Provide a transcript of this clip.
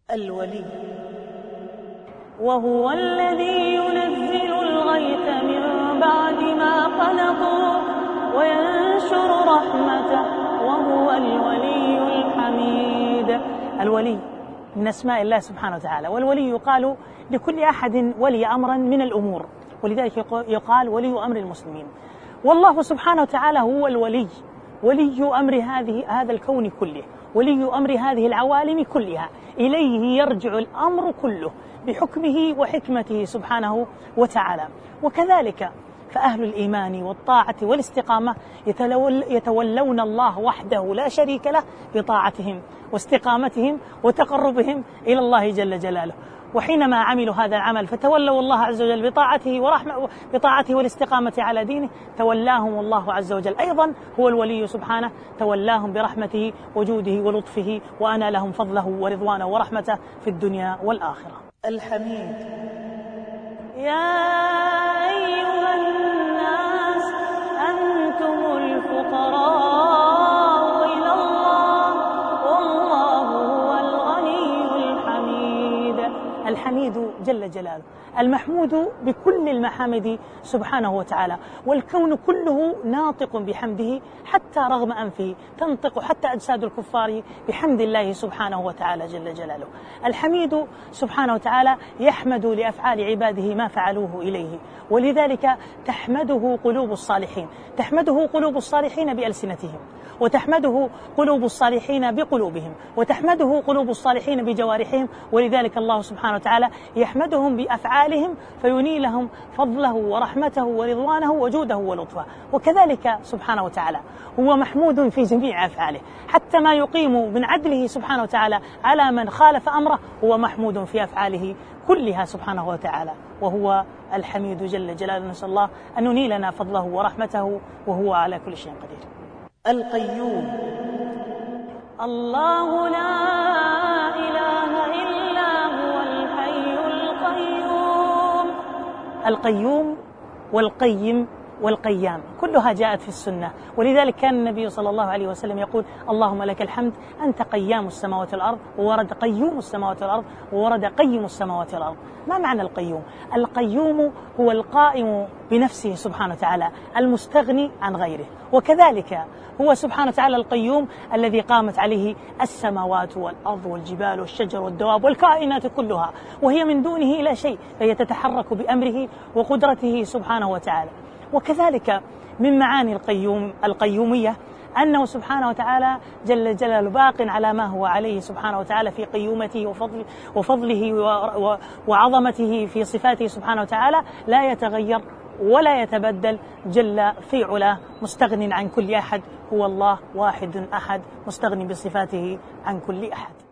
الولي وهو الذي ينزل الغيث من بعد ما قنطوا وينشر رحمته وهو الولي الحميد. الولي من أسماء الله سبحانه وتعالى، والولي يقال لكل أحد ولي أمرا من الأمور، ولذلك يقال ولي أمر المسلمين. والله سبحانه وتعالى هو الولي، ولي أمر هذا الكون كله، ولي أمر هذه العوالم كلها، إليه يرجع الأمر كله بحكمه وحكمته سبحانه وتعالى. وكذلك فأهل الإيمان والطاعة والاستقامة يتولون الله وحده لا شريك له بطاعتهم واستقامتهم وتقربهم إلى الله جل جلاله. وحينما عملوا هذا العمل فتولوا الله عز وجل بطاعته والاستقامة على دينه، تولاهم الله عز وجل أيضا هو الولي سبحانه، تولاهم برحمته وجوده ولطفه، وأنا لهم فضله ورضوانه ورحمته في الدنيا والآخرة. الحميد يا أيها الناس أنتم الفقراء إلى الله والله هو الغني الحميد. الحميد جل جلاله، المحمود بكل المحامد سبحانه وتعالى، والكون كله ناطق بحمده حتى رغم أنفه، تنطق حتى أجساد الكفار بحمد الله سبحانه وتعالى جل جلاله. الحميد سبحانه وتعالى يحمد لأفعال عباده ما فعلوه إليه، ولذلك تحمده قلوب الصالحين، تحمده قلوب الصالحين بألسنتهم، وتحمده قلوب الصالحين بقلوبهم، وتحمده قلوب الصالحين بجوارحهم، ولذلك الله سبحانه وتعالى يحمدهم بأفعالهم فينيلهم فضله ورحمته ورضوانه وجوده ولطفه. وكذلك سبحانه وتعالى هو محمود في جميع أفعاله، حتى ما يقيم من عدله سبحانه وتعالى على من خالف أمره هو محمود في أفعاله كلها سبحانه وتعالى، وهو الحميد جل جلاله. نسأل الله أن ينيلنا فضله ورحمته وهو على كل شيء قدير. القيوم الله لا إله إلا هو الحي القيوم. القيوم والقيم والقيام كلها جاءت في السنة، ولذلك كان النبي صلى الله عليه وسلم يقول اللهم لك الحمد أنت قيام السماوات والأرض، وورد قيوم السماوات والأرض، وورد قيم السماوات والأرض. ما معنى القيوم؟ القيوم هو القائم بنفسه سبحانه وتعالى، المستغني عن غيره، وكذلك هو سبحانه وتعالى القيوم الذي قامت عليه السماوات والأرض والجبال والشجر والدواب والكائنات كلها، وهي من دونه لا شيء، فهي تتحرك بأمره وقدرته سبحانه وتعالى. وكذلك من معاني القيومية أنه سبحانه وتعالى جل جلاله باق على ما هو عليه سبحانه وتعالى في قيومته وفضله وعظمته في صفاته سبحانه وتعالى، لا يتغير ولا يتبدل جل في علاه، مستغن عن كل أحد، هو الله واحد أحد مستغن بصفاته عن كل أحد.